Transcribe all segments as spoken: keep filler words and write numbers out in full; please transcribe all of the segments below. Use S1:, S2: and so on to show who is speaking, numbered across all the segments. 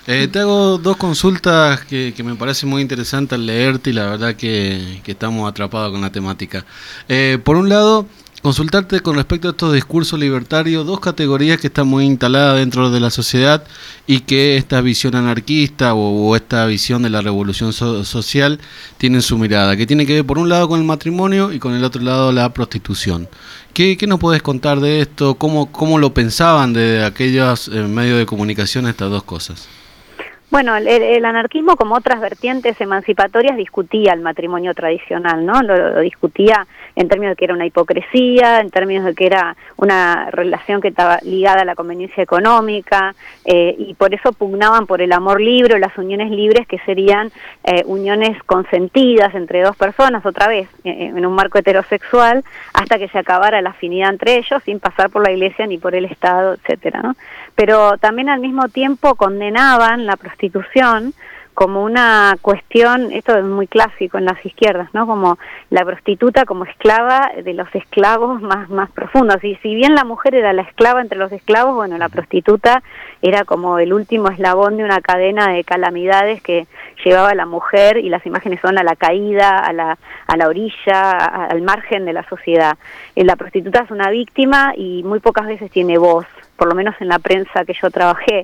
S1: Eh, te hago dos consultas que, que me parece muy interesante al leerte y la verdad que, que estamos atrapados con la temática. Eh, por un lado, consultarte con respecto a estos discursos libertarios, dos categorías que están muy instaladas dentro de la sociedad y que esta visión anarquista o, o esta visión de la revolución so- social tienen su mirada, que tiene que ver por un lado con el matrimonio y con el otro lado la prostitución. ¿Qué, qué nos puedes contar de esto? ¿Cómo, cómo lo pensaban de aquellos eh, medios de comunicación estas dos cosas?
S2: Bueno, el, el anarquismo, como otras vertientes emancipatorias, discutía el matrimonio tradicional, ¿no? Lo, lo discutía en términos de que era una hipocresía, en términos de que era una relación que estaba ligada a la conveniencia económica, eh, y por eso pugnaban por el amor libre o las uniones libres, que serían eh, uniones consentidas entre dos personas, otra vez, eh, en un marco heterosexual, hasta que se acabara la afinidad entre ellos, sin pasar por la iglesia ni por el Estado, etcétera, ¿no? Pero también al mismo tiempo condenaban la prostitución como una cuestión, esto es muy clásico en las izquierdas, ¿no? Como la prostituta como esclava de los esclavos más, más profundos. Y si bien la mujer era la esclava entre los esclavos, bueno, la prostituta era como el último eslabón de una cadena de calamidades que llevaba a la mujer, y las imágenes son a la caída, a la, a la orilla, a, al margen de la sociedad. Eh, la prostituta es una víctima y muy pocas veces tiene voz, por lo menos en la prensa que yo trabajé.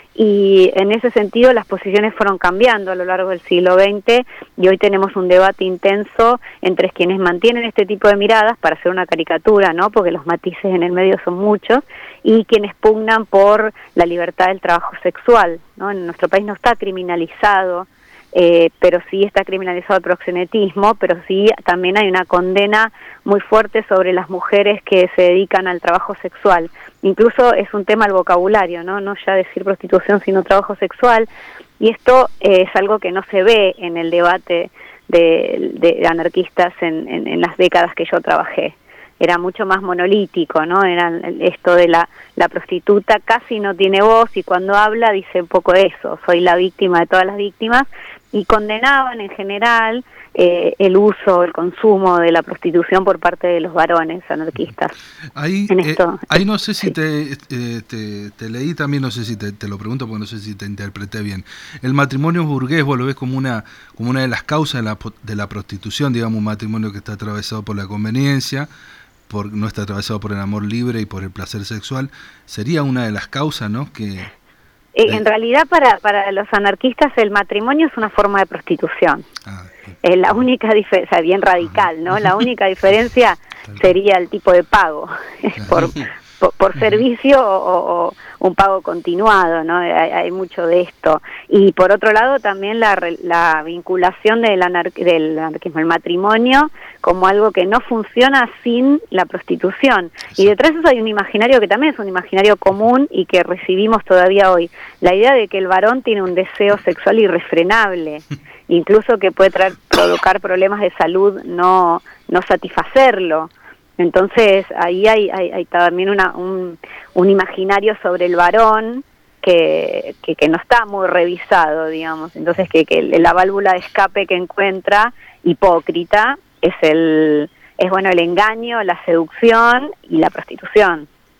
S2: Y en ese sentido las posiciones fueron cambiando a lo largo del siglo veinte, y hoy tenemos un debate intenso entre quienes mantienen este tipo de miradas, para hacer una caricatura, ¿no? Porque los matices en el medio son muchos, y quienes pugnan por la libertad del trabajo sexual, ¿no? En nuestro país no está criminalizado, eh, pero sí está criminalizado el proxenetismo, pero sí también hay una condena muy fuerte sobre las mujeres que se dedican al trabajo sexual. Incluso es un tema el vocabulario, ¿no? No ya decir prostitución, sino trabajo sexual, y esto eh, es algo que no se ve en el debate de, de anarquistas en, en, en las décadas que yo trabajé. Era mucho más monolítico, ¿no? Era esto de la, la prostituta casi no tiene voz, y cuando habla dice un poco eso: soy la víctima de todas las víctimas, y condenaban en general eh, el uso, el consumo de la prostitución por parte de los varones anarquistas.
S3: Ahí,
S2: En
S3: eh,
S2: esto,
S3: ahí no sé si
S2: sí.
S3: te, eh, te, te leí también, no sé si te, te lo pregunto porque no sé si te interpreté bien. El matrimonio burgués, vos lo ves como una, como una de las causas de la, de la prostitución, digamos, un matrimonio que está atravesado por la conveniencia, por, no está atravesado por el amor libre y por el placer sexual. Sería una de las causas, ¿no? Que
S2: Eh, en realidad para, para los anarquistas el matrimonio es una forma de prostitución.
S3: Ah, sí.
S2: Es la única diferencia, bien radical, ¿no? La única diferencia sería el tipo de pago, por, por, por servicio o, o un pago continuado, ¿no? Hay, hay mucho de esto. Y por otro lado también la, la vinculación del, anar, del anarquismo, el matrimonio, como algo que no funciona sin la prostitución. Y detrás de eso hay un imaginario que también es un imaginario común y que recibimos todavía hoy. La idea de que el varón tiene un deseo sexual irrefrenable, incluso que puede traer, provocar problemas de salud, no, no satisfacerlo. Entonces ahí hay, hay, hay también una, un, un imaginario sobre el varón que, que, que no está muy revisado, digamos. Entonces que, que la válvula de escape que encuentra, hipócrita, es el es bueno el engaño, la seducción y la prostitución.